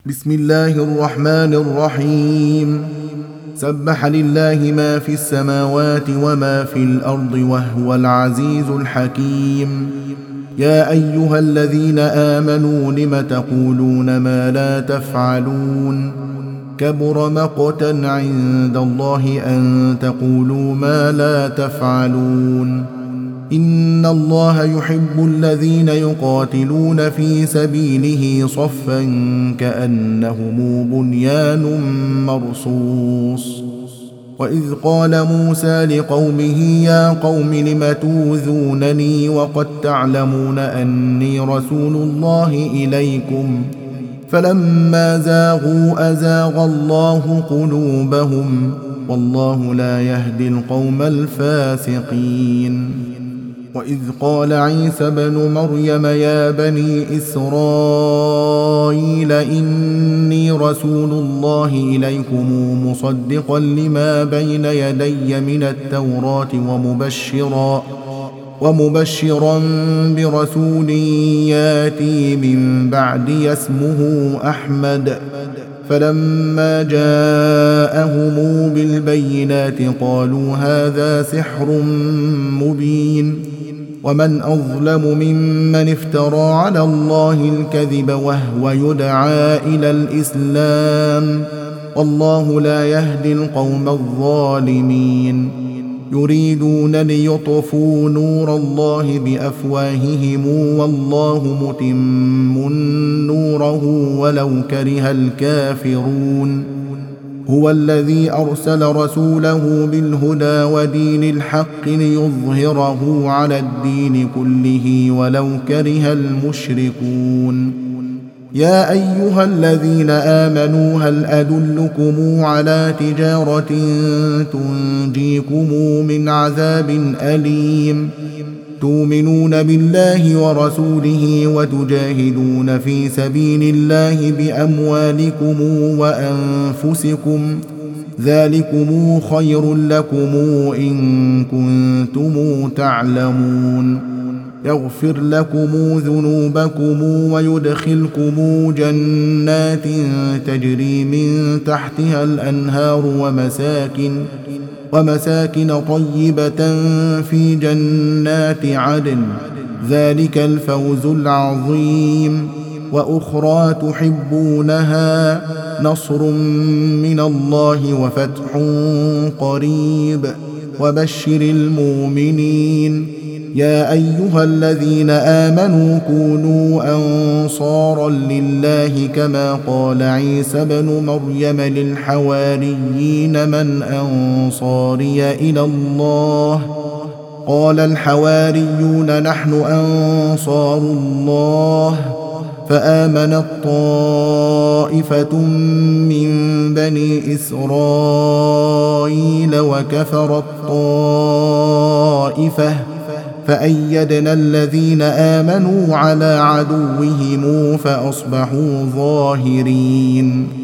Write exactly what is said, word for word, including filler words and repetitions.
بسم الله الرحمن الرحيم. سبح لله ما في السماوات وما في الأرض وهو العزيز الحكيم. يا أيها الذين آمنوا لم تقولون ما لا تفعلون؟ كبر مقتا عند الله أن تقولوا ما لا تفعلون. إن الله يحب الذين يقاتلون في سبيله صفا كأنهم بنيان مرصوص. وإذ قال موسى لقومه يا قوم لم توذونني وقد تعلمون أني رسول الله إليكم فلما زاغوا أزاغ الله قلوبهم والله لا يهدي القوم الفاسقين. وإذ قال عيسى ابن مريم يا بني إسرائيل إني رسول الله إليكم مصدقا لما بين يدي من التوراة ومبشرا ومبشرا برسول ياتي من بعدي اسمه أحمد. فلما جاءهم بالبينات قالوا هذا سحر مبين. ومن أظلم ممن افترى على الله الكذب وهو يدعى إلى الإسلام والله لا يهدي القوم الظالمين. يريدون ليطفوا نور الله بأفواههم والله متم نوره ولو كره الكافرون. هو الذي أرسل رسوله بالهدى ودين الحق ليظهره على الدين كله ولو كره المشركون. يا أيها الذين آمنوا هل أدلكم على تجارة تنجيكم من عذاب أليم تؤمنون بالله ورسوله وتجاهدون في سبيل الله بأموالكم وأنفسكم ذلكم خير لكم إن كنتم تعلمون. يغفر لكم ذنوبكم ويدخلكم جنات تجري من تحتها الأنهار ومساكن ومساكن طيبة في جنات عدن ذلك الفوز العظيم. وأخرى تحبونها نصر من الله وفتح قريب وبشر المؤمنين. يا أيها الذين آمنوا كونوا أنصارا لله كما قال عيسى ابن مريم للحواريين من أنصاري إلى الله قال الحواريون نحن أنصار الله. فآمنت طائفة من بني إسرائيل وكفرت طائفة فأيدنا الذين آمنوا على عدوهم فأصبحوا ظاهرين.